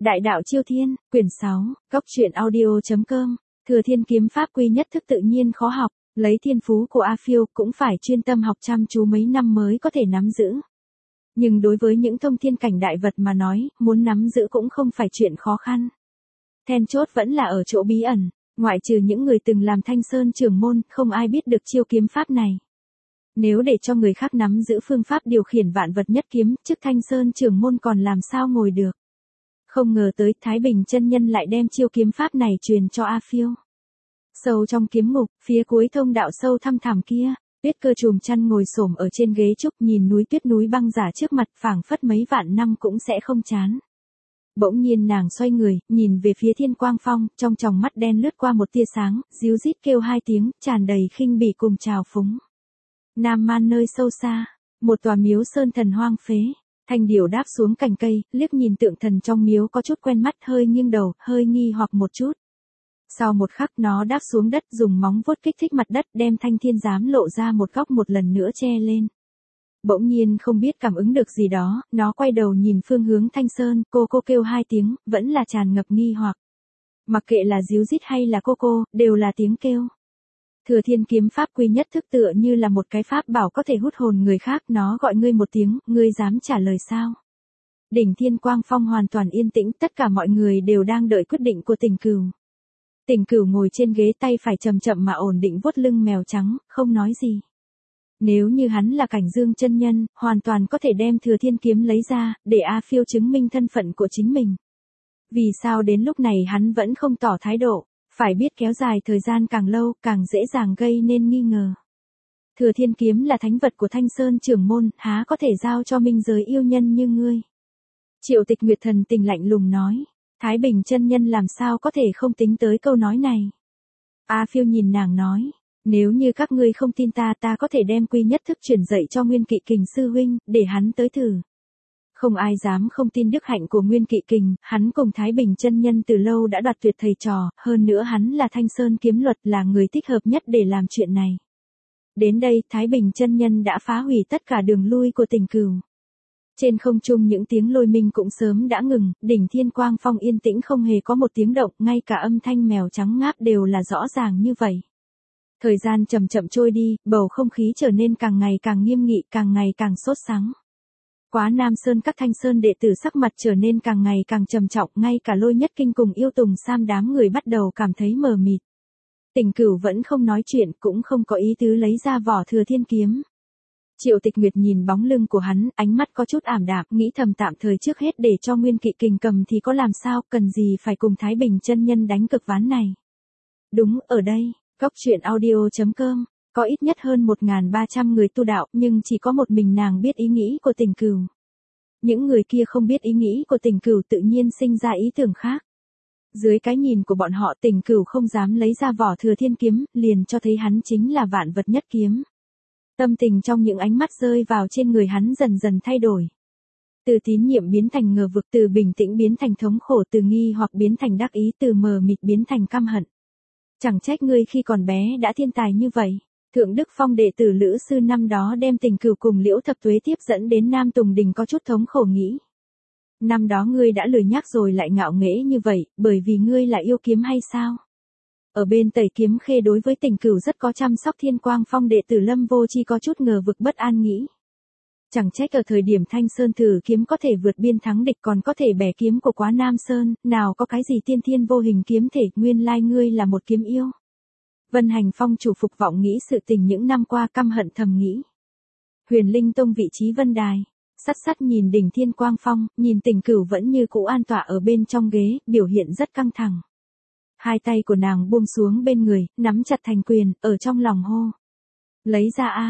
Đại đạo Chiêu Thiên, quyển 6, Góc truyện audio.com, Thừa Thiên kiếm pháp quy nhất thức tự nhiên khó học, lấy thiên phú của A Phiêu cũng phải chuyên tâm học chăm chú mấy năm mới có thể nắm giữ. Nhưng đối với những thông thiên cảnh đại vật mà nói, muốn nắm giữ cũng không phải chuyện khó khăn. Then chốt vẫn là ở chỗ bí ẩn, ngoại trừ những người từng làm Thanh Sơn trưởng môn, không ai biết được chiêu kiếm pháp này. Nếu để cho người khác nắm giữ phương pháp điều khiển vạn vật nhất kiếm, chức Thanh Sơn trưởng môn còn làm sao ngồi được. Không ngờ tới Thái Bình chân nhân lại đem chiêu kiếm pháp này truyền cho A Phiêu. Sâu trong kiếm ngục, phía cuối thông đạo sâu thăm thẳm kia, Tuyết Cơ chùm chăn ngồi xổm ở trên ghế trúc nhìn núi tuyết núi băng giả trước mặt, phảng phất mấy vạn năm cũng sẽ không chán. Bỗng nhiên nàng xoay người, nhìn về phía Thiên Quang Phong, trong tròng mắt đen lướt qua một tia sáng, ríu rít kêu hai tiếng, tràn đầy khinh bỉ cùng trào phúng. Nam Man nơi sâu xa, một tòa miếu sơn thần hoang phế. Thanh điểu đáp xuống cành cây, liếc nhìn tượng thần trong miếu có chút quen mắt, hơi nghiêng đầu, hơi nghi hoặc một chút. Sau một khắc nó đáp xuống đất, dùng móng vuốt kích thích mặt đất, đem Thanh Thiên Giám lộ ra một góc một lần nữa che lên. Bỗng nhiên không biết cảm ứng được gì đó, nó quay đầu nhìn phương hướng Thanh Sơn, cô kêu hai tiếng, vẫn là tràn ngập nghi hoặc. Mặc kệ là ríu rít hay là cô, đều là tiếng kêu. Thừa Thiên kiếm pháp quy nhất thức tựa như là một cái pháp bảo có thể hút hồn người khác, nó gọi ngươi một tiếng, ngươi dám trả lời sao? Đỉnh Thiên Quang Phong hoàn toàn yên tĩnh, tất cả mọi người đều đang đợi quyết định của Tình Cửu. Tình Cửu ngồi trên ghế, tay phải chậm chậm mà ổn định vuốt lưng mèo trắng, không nói gì. Nếu như hắn là Cảnh Dương chân nhân, hoàn toàn có thể đem Thừa Thiên kiếm lấy ra, để A Phiêu chứng minh thân phận của chính mình. Vì sao đến lúc này hắn vẫn không tỏ thái độ? Phải biết kéo dài thời gian càng lâu, càng dễ dàng gây nên nghi ngờ. Thừa Thiên kiếm là thánh vật của Thanh Sơn trưởng môn, há có thể giao cho minh giới yêu nhân như ngươi. Triệu Tịch Nguyệt thần tình lạnh lùng nói. Thái Bình chân nhân làm sao có thể không tính tới câu nói này. A Phiêu nhìn nàng nói. Nếu như các ngươi không tin ta có thể đem quy nhất thức truyền dạy cho Nguyên Kỵ Kình sư huynh, để hắn tới thử. Không ai dám không tin đức hạnh của Nguyên Kỵ Kình, hắn cùng Thái Bình chân nhân từ lâu đã đoạt tuyệt thầy trò, hơn nữa hắn là Thanh Sơn kiếm luật, là người thích hợp nhất để làm chuyện này. Đến đây, Thái Bình chân nhân đã phá hủy tất cả đường lui của Tình Cửu. Trên không trung những tiếng lôi minh cũng sớm đã ngừng, đỉnh Thiên Quang Phong yên tĩnh không hề có một tiếng động, ngay cả âm thanh mèo trắng ngáp đều là rõ ràng như vậy. Thời gian chậm chậm trôi đi, bầu không khí trở nên càng ngày càng nghiêm nghị, càng ngày càng sốt sắng. Quá Nam Sơn các Thanh Sơn đệ tử sắc mặt trở nên càng ngày càng trầm trọng, ngay cả Lôi Nhất Kinh cùng Yêu Tùng Sam đám người bắt đầu cảm thấy mờ mịt. Tình Cửu vẫn không nói chuyện, cũng không có ý tứ lấy ra vỏ Thừa Thiên kiếm. Triệu Tịch Nguyệt nhìn bóng lưng của hắn, ánh mắt có chút ảm đạm, nghĩ thầm tạm thời trước hết để cho Nguyên Kỵ Kình cầm thì có làm sao, cần gì phải cùng Thái Bình chân nhân đánh cực ván này. Đúng, ở đây, Góc truyện audio.com. Có ít nhất hơn 1.300 người tu đạo, nhưng chỉ có một mình nàng biết ý nghĩ của Tình Cửu. Những người kia không biết ý nghĩ của Tình Cửu, tự nhiên sinh ra ý tưởng khác. Dưới cái nhìn của bọn họ, Tình Cửu không dám lấy ra vỏ Thừa Thiên kiếm, liền cho thấy hắn chính là vạn vật nhất kiếm. Tâm tình trong những ánh mắt rơi vào trên người hắn dần dần thay đổi. Từ tín nhiệm biến thành ngờ vực, từ bình tĩnh biến thành thống khổ, từ nghi hoặc biến thành đắc ý, từ mờ mịt biến thành căm hận. Chẳng trách ngươi khi còn bé đã thiên tài như vậy. Thượng Đức Phong đệ tử Lữ sư năm đó đem Tình Cửu cùng Liễu Thập Tuế tiếp dẫn đến Nam Tùng Đình có chút thống khổ nghĩ. Năm đó ngươi đã lười nhác rồi lại ngạo nghễ như vậy, bởi vì ngươi là yêu kiếm hay sao? Ở bên Tẩy Kiếm Khê đối với Tình Cửu rất có chăm sóc. Thiên Quang Phong đệ tử Lâm Vô Chi có chút ngờ vực bất an nghĩ. Chẳng trách ở thời điểm Thanh Sơn thử kiếm có thể vượt biên thắng địch, còn có thể bẻ kiếm của Quá Nam Sơn, nào có cái gì tiên thiên vô hình kiếm thể, nguyên lai ngươi là một kiếm yêu. Vân Hành Phong chủ phục vọng nghĩ sự tình những năm qua, căm hận thầm nghĩ. Huyền Linh Tông vị trí vân đài, sắt nhìn đỉnh Thiên Quang Phong, nhìn Tình Cửu vẫn như cũ an tọa ở bên trong ghế, biểu hiện rất căng thẳng. Hai tay của nàng buông xuống bên người, nắm chặt thành quyền, ở trong lòng hô. Lấy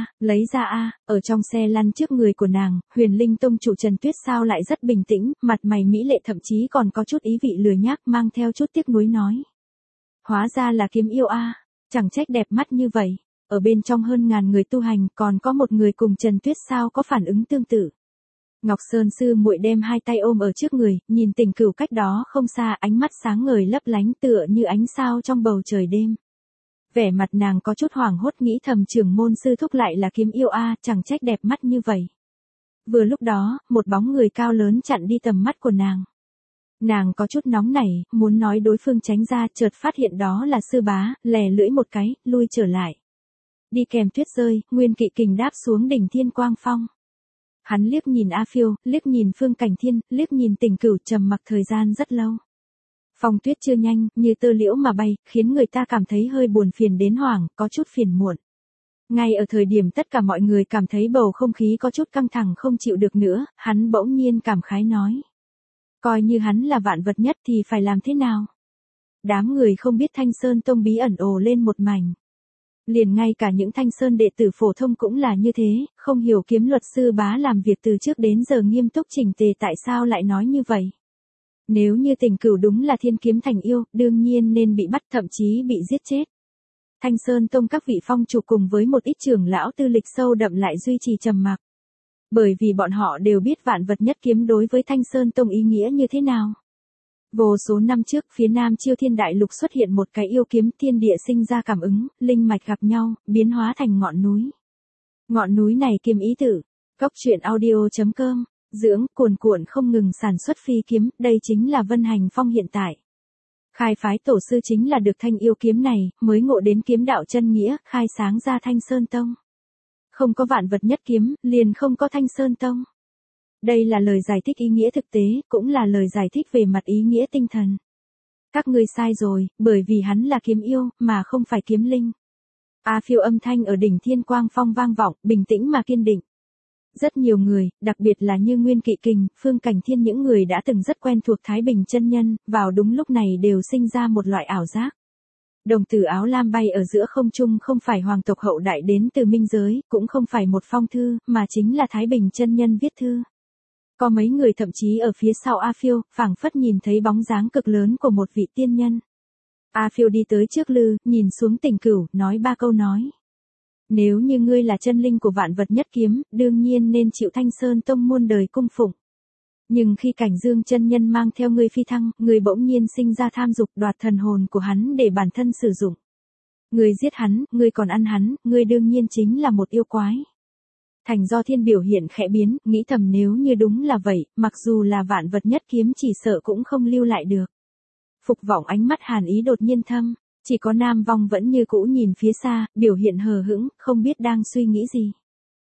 ra a, ở trong xe lăn trước người của nàng, Huyền Linh Tông chủ Trần Tuyết sao lại rất bình tĩnh, mặt mày mỹ lệ, thậm chí còn có chút ý vị lười nhác, mang theo chút tiếc nuối nói. Hóa ra là kiếm yêu a, chẳng trách đẹp mắt như vậy, ở bên trong hơn ngàn người tu hành, còn có một người cùng Trần Tuyết sao có phản ứng tương tự. Ngọc Sơn sư muội đem hai tay ôm ở trước người, nhìn Tình Cửu cách đó không xa, ánh mắt sáng ngời lấp lánh tựa như ánh sao trong bầu trời đêm. Vẻ mặt nàng có chút hoảng hốt, nghĩ thầm trưởng môn sư thúc lại là kiếm yêu a, chẳng trách đẹp mắt như vậy. Vừa lúc đó, một bóng người cao lớn chặn đi tầm mắt của nàng. Nàng có chút nóng nảy, muốn nói đối phương tránh ra, chợt phát hiện đó là Sư Bá, lè lưỡi một cái, lui trở lại. Đi kèm tuyết rơi, Nguyên Kỵ Kình đáp xuống đỉnh Thiên Quang Phong. Hắn liếc nhìn A Phiêu, liếc nhìn Phương Cảnh Thiên, liếc nhìn Tình Cửu, trầm mặc thời gian rất lâu. Phong tuyết chưa nhanh, như tơ liễu mà bay, khiến người ta cảm thấy hơi buồn phiền đến hoảng, có chút phiền muộn. Ngay ở thời điểm tất cả mọi người cảm thấy bầu không khí có chút căng thẳng không chịu được nữa, hắn bỗng nhiên cảm khái nói. Coi như hắn là vạn vật nhất thì phải làm thế nào? Đám người không biết Thanh Sơn Tông bí ẩn ồ lên một mảnh. Liền ngay cả những Thanh Sơn đệ tử phổ thông cũng là như thế, không hiểu Kiếm Luật Sư Bá làm việc từ trước đến giờ nghiêm túc chỉnh tề tại sao lại nói như vậy. Nếu như Tình Cửu đúng là thiên kiếm thành yêu, đương nhiên nên bị bắt, thậm chí bị giết chết. Thanh Sơn Tông các vị phong chủ cùng với một ít trưởng lão tư lịch sâu đậm lại duy trì trầm mặc. Bởi vì bọn họ đều biết vạn vật nhất kiếm đối với Thanh Sơn Tông ý nghĩa như thế nào. Vô số năm trước, phía Nam Chiêu Thiên Đại Lục xuất hiện một cái yêu kiếm, thiên địa sinh ra cảm ứng, linh mạch gặp nhau, biến hóa thành ngọn núi. Ngọn núi này kiếm ý tử. Cốc truyện audio.com, dưỡng, cuồn cuộn không ngừng sản xuất phi kiếm, đây chính là Vân Hành Phong hiện tại. Khai phái tổ sư chính là được thanh yêu kiếm này, mới ngộ đến kiếm đạo chân nghĩa, khai sáng ra Thanh Sơn Tông. Không có vạn vật nhất kiếm, liền không có Thanh Sơn Tông. Đây là lời giải thích ý nghĩa thực tế, cũng là lời giải thích về mặt ý nghĩa tinh thần. Các ngươi sai rồi, bởi vì hắn là kiếm yêu, mà không phải kiếm linh. A Phiêu âm thanh ở đỉnh Thiên Quang Phong vang vọng, bình tĩnh mà kiên định. Rất nhiều người, đặc biệt là như Nguyên Kỵ Kình, Phương Cảnh Thiên, những người đã từng rất quen thuộc Thái Bình chân nhân, vào đúng lúc này đều sinh ra một loại ảo giác. Đồng tử áo lam bay ở giữa không trung không phải hoàng tộc hậu đại đến từ minh giới, cũng không phải một phong thư, mà chính là Thái Bình chân nhân viết thư. Có mấy người thậm chí ở phía sau A Phiêu, phảng phất nhìn thấy bóng dáng cực lớn của một vị tiên nhân. A Phiêu đi tới trước lư, nhìn xuống Tình Cửu, nói ba câu nói. Nếu như ngươi là chân linh của vạn vật nhất kiếm, đương nhiên nên chịu Thanh Sơn Tông muôn đời cung phụng. Nhưng khi Cảnh Dương chân nhân mang theo ngươi phi thăng, ngươi bỗng nhiên sinh ra tham dục, đoạt thần hồn của hắn để bản thân sử dụng. Ngươi giết hắn, ngươi còn ăn hắn, ngươi đương nhiên chính là một yêu quái. Thành Do Thiên biểu hiện khẽ biến, nghĩ thầm nếu như đúng là vậy, mặc dù là vạn vật nhất kiếm chỉ sợ cũng không lưu lại được. Phục Vọng ánh mắt hàn ý đột nhiên thâm, chỉ có Nam Vong vẫn như cũ nhìn phía xa, biểu hiện hờ hững, không biết đang suy nghĩ gì.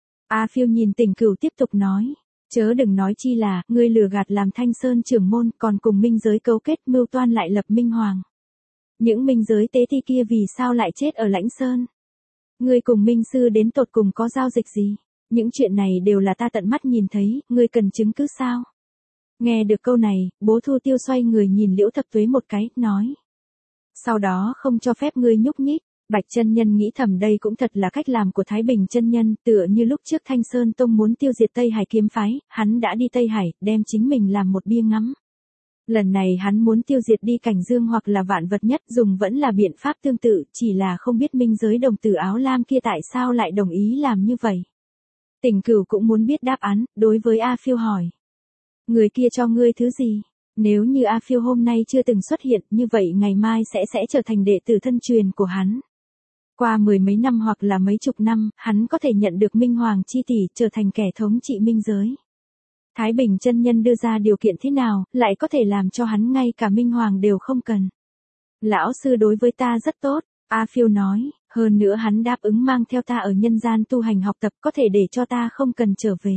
A Phiêu nhìn Tình Cửu tiếp tục nói, chớ đừng nói chi là, ngươi lừa gạt làm Thanh Sơn trưởng môn, còn cùng minh giới cấu kết mưu toan lại lập minh hoàng. Những minh giới tế thi kia vì sao lại chết ở Lãnh Sơn? Ngươi cùng minh sư đến tột cùng có giao dịch gì? Những chuyện này đều là ta tận mắt nhìn thấy, ngươi cần chứng cứ sao? Nghe được câu này, Bố Thu Tiêu xoay người nhìn Liễu Thập Tuế một cái, nói. Sau đó không cho phép ngươi nhúc nhích. Bạch chân nhân nghĩ thầm đây cũng thật là cách làm của Thái Bình chân nhân, tựa như lúc trước Thanh Sơn Tông muốn tiêu diệt Tây Hải kiếm phái, hắn đã đi Tây Hải, đem chính mình làm một bia ngắm. Lần này hắn muốn tiêu diệt đi Cảnh Dương hoặc là vạn vật nhất, dùng vẫn là biện pháp tương tự, chỉ là không biết minh giới đồng tử áo lam kia tại sao lại đồng ý làm như vậy. Tình Cửu cũng muốn biết đáp án, đối với A Phiêu hỏi. Người kia cho ngươi thứ gì? Nếu như A Phiêu hôm nay chưa từng xuất hiện, như vậy ngày mai sẽ trở thành đệ tử thân truyền của hắn. Qua mười mấy năm hoặc là mấy chục năm, hắn có thể nhận được Minh Hoàng chi tỷ, trở thành kẻ thống trị minh giới. Thái Bình chân nhân đưa ra điều kiện thế nào, lại có thể làm cho hắn ngay cả Minh Hoàng đều không cần. Lão sư đối với ta rất tốt, A Phiêu nói, hơn nữa hắn đáp ứng mang theo ta ở nhân gian tu hành học tập, có thể để cho ta không cần trở về.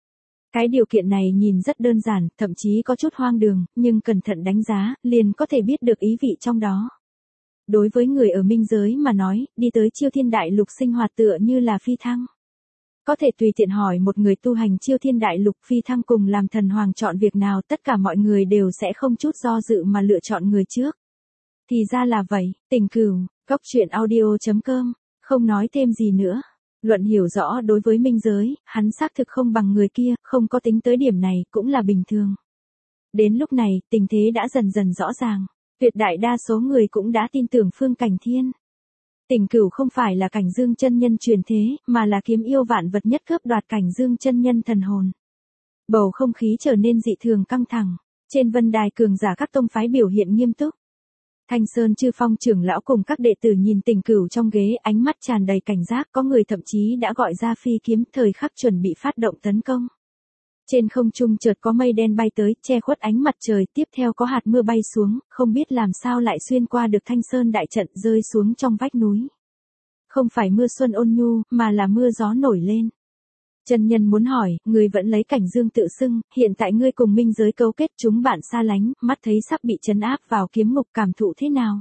Cái điều kiện này nhìn rất đơn giản, thậm chí có chút hoang đường, nhưng cẩn thận đánh giá, liền có thể biết được ý vị trong đó. Đối với người ở minh giới mà nói, đi tới Chiêu Thiên Đại Lục sinh hoạt tựa như là phi thăng. Có thể tùy tiện hỏi một người tu hành Chiêu Thiên Đại Lục phi thăng cùng làm thần hoàng chọn việc nào, tất cả mọi người đều sẽ không chút do dự mà lựa chọn người trước. Thì ra là vậy, Tình Cửu, Cốc truyện audio.com, không nói thêm gì nữa. Luận hiểu rõ đối với minh giới, hắn xác thực không bằng người kia, không có tính tới điểm này, cũng là bình thường. Đến lúc này, tình thế đã dần dần rõ ràng. Tuyệt đại đa số người cũng đã tin tưởng Phương Cảnh Thiên. Tình Cửu không phải là Cảnh Dương chân nhân truyền thế, mà là kiếm yêu vạn vật nhất cướp đoạt Cảnh Dương chân nhân thần hồn. Bầu không khí trở nên dị thường căng thẳng. Trên vân đài cường giả các tông phái biểu hiện nghiêm túc. Thanh Sơn Chư Phong trưởng lão cùng các đệ tử nhìn Tình Cửu trong ghế, ánh mắt tràn đầy cảnh giác, có người thậm chí đã gọi ra phi kiếm, thời khắc chuẩn bị phát động tấn công. Trên không trung chợt có mây đen bay tới, che khuất ánh mặt trời, tiếp theo có hạt mưa bay xuống, không biết làm sao lại xuyên qua được Thanh Sơn đại trận rơi xuống trong vách núi. Không phải mưa xuân ôn nhu, mà là mưa gió nổi lên. Chân nhân muốn hỏi, người vẫn lấy Cảnh Dương tự xưng, hiện tại ngươi cùng minh giới cấu kết chúng bạn xa lánh, mắt thấy sắp bị trấn áp vào kiếm ngục, cảm thụ thế nào?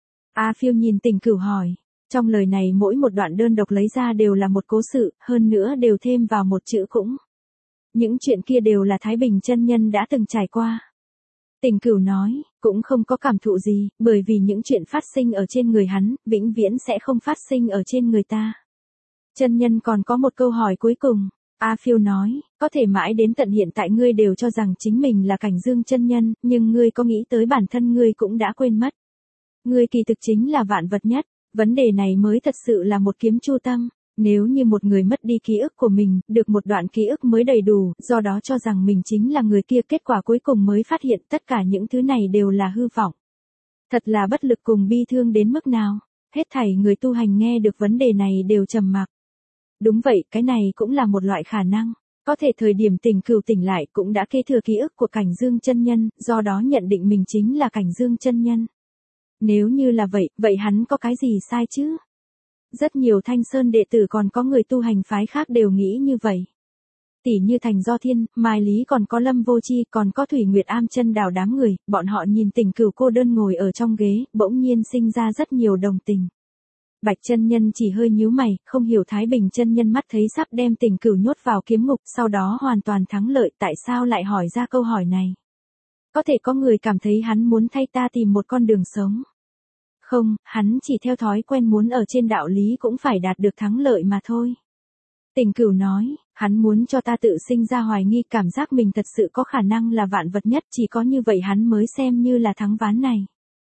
A Phiêu nhìn Tình Cửu hỏi. Trong lời này mỗi một đoạn đơn độc lấy ra đều là một cố sự, hơn nữa đều thêm vào một chữ cũng. Những chuyện kia đều là Thái Bình chân nhân đã từng trải qua. Tình Cửu nói, cũng không có cảm thụ gì, bởi vì những chuyện phát sinh ở trên người hắn, vĩnh viễn sẽ không phát sinh ở trên người ta. Chân nhân còn có một câu hỏi cuối cùng. A Phiêu nói, có thể mãi đến tận hiện tại ngươi đều cho rằng chính mình là Cảnh Dương chân nhân, nhưng ngươi có nghĩ tới bản thân ngươi cũng đã quên mất. Ngươi kỳ thực chính là vạn vật nhất, vấn đề này mới thật sự là một kiếm chu tâm. Nếu như một người mất đi ký ức của mình, được một đoạn ký ức mới đầy đủ, do đó cho rằng mình chính là người kia, kết quả cuối cùng mới phát hiện tất cả những thứ này đều là hư vọng. Thật là bất lực cùng bi thương đến mức nào. Hết thảy người tu hành nghe được vấn đề này đều trầm mặc. Đúng vậy, cái này cũng là một loại khả năng. Có thể thời điểm Tình Cửu tỉnh lại cũng đã kế thừa ký ức của Cảnh Dương chân nhân, do đó nhận định mình chính là Cảnh Dương chân nhân. Nếu như là vậy, vậy hắn có cái gì sai chứ? Rất nhiều Thanh Sơn đệ tử còn có người tu hành phái khác đều nghĩ như vậy. Tỉ như Thành Do Thiên, Mai Lý, còn có Lâm Vô Chi, còn có Thủy Nguyệt Am chân đào đám người, bọn họ nhìn Tình Cửu cô đơn ngồi ở trong ghế, bỗng nhiên sinh ra rất nhiều đồng tình. Bạch chân nhân chỉ hơi nhíu mày, không hiểu Thái Bình chân nhân mắt thấy sắp đem Tình Cửu nhốt vào kiếm ngục, sau đó hoàn toàn thắng lợi, tại sao lại hỏi ra câu hỏi này? Có thể có người cảm thấy hắn muốn thay ta tìm một con đường sống. Không, hắn chỉ theo thói quen muốn ở trên đạo lý cũng phải đạt được thắng lợi mà thôi. Tình Cửu nói, hắn muốn cho ta tự sinh ra hoài nghi, cảm giác mình thật sự có khả năng là vạn vật nhất, chỉ có như vậy hắn mới xem như là thắng ván này.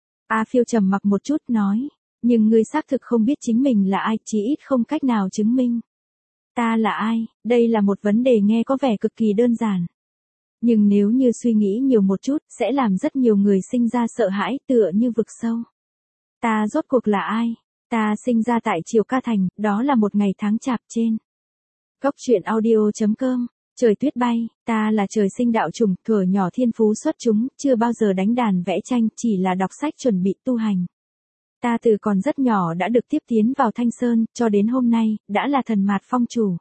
A Phiêu trầm mặc một chút nói, nhưng ngươi xác thực không biết chính mình là ai, chí ít không cách nào chứng minh. Ta là ai, đây là một vấn đề nghe có vẻ cực kỳ đơn giản. Nhưng nếu như suy nghĩ nhiều một chút, sẽ làm rất nhiều người sinh ra sợ hãi, tựa như vực sâu. Ta rốt cuộc là ai? Ta sinh ra tại Triều Ca Thành, đó là một ngày tháng chạp trên. Góc truyện audio.com, trời tuyết bay, ta là trời sinh đạo trùng, thuở nhỏ thiên phú xuất chúng, chưa bao giờ đánh đàn vẽ tranh, chỉ là đọc sách chuẩn bị tu hành. Ta từ còn rất nhỏ đã được tiếp tiến vào Thanh Sơn, cho đến hôm nay, đã là thần mạt phong chủ.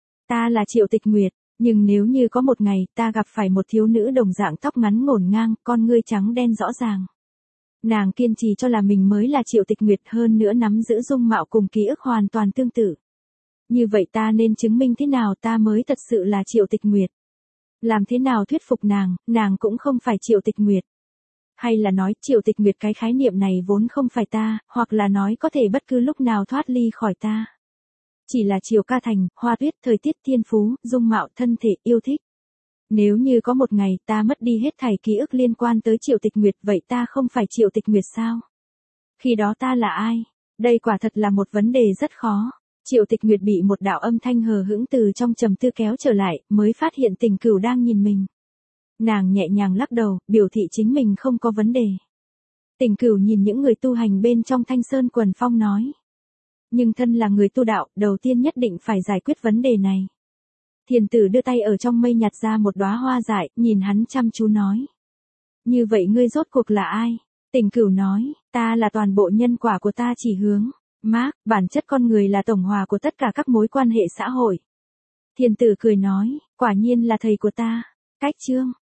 Ta là Triệu Tịch Nguyệt, nhưng nếu như có một ngày ta gặp phải một thiếu nữ đồng dạng tóc ngắn ngổn ngang, con ngươi trắng đen rõ ràng. Nàng kiên trì cho là mình mới là Triệu Tịch Nguyệt, hơn nữa nắm giữ dung mạo cùng ký ức hoàn toàn tương tự. Như vậy ta nên chứng minh thế nào ta mới thật sự là Triệu Tịch Nguyệt? Làm thế nào thuyết phục nàng cũng không phải Triệu Tịch Nguyệt. Hay là nói Triệu Tịch Nguyệt cái khái niệm này vốn không phải ta, hoặc là nói có thể bất cứ lúc nào thoát ly khỏi ta. Chỉ là Triều Ca Thành, hoa tuyết, thời tiết, thiên phú, dung mạo, thân thể, yêu thích. Nếu như có một ngày ta mất đi hết thảy ký ức liên quan tới Triệu Tịch Nguyệt, vậy ta không phải Triệu Tịch Nguyệt sao? Khi đó ta là ai? Đây quả thật là một vấn đề rất khó. Triệu Tịch Nguyệt bị một đạo âm thanh hờ hững từ trong trầm tư kéo trở lại, mới phát hiện Tình Cửu đang nhìn mình. Nàng nhẹ nhàng lắc đầu, biểu thị chính mình không có vấn đề. Tình Cửu nhìn những người tu hành bên trong Thanh Sơn Quần Phong nói. Nhưng thân là người tu đạo, đầu tiên nhất định phải giải quyết vấn đề này. Thiền tử đưa tay ở trong mây nhặt ra một đóa hoa dại, nhìn hắn chăm chú nói. Như vậy ngươi rốt cuộc là ai? Tình Cửu nói, ta là toàn bộ nhân quả của ta chỉ hướng. Mark, bản chất con người là tổng hòa của tất cả các mối quan hệ xã hội. Thiền tử cười nói, quả nhiên là thầy của ta. Cách chương.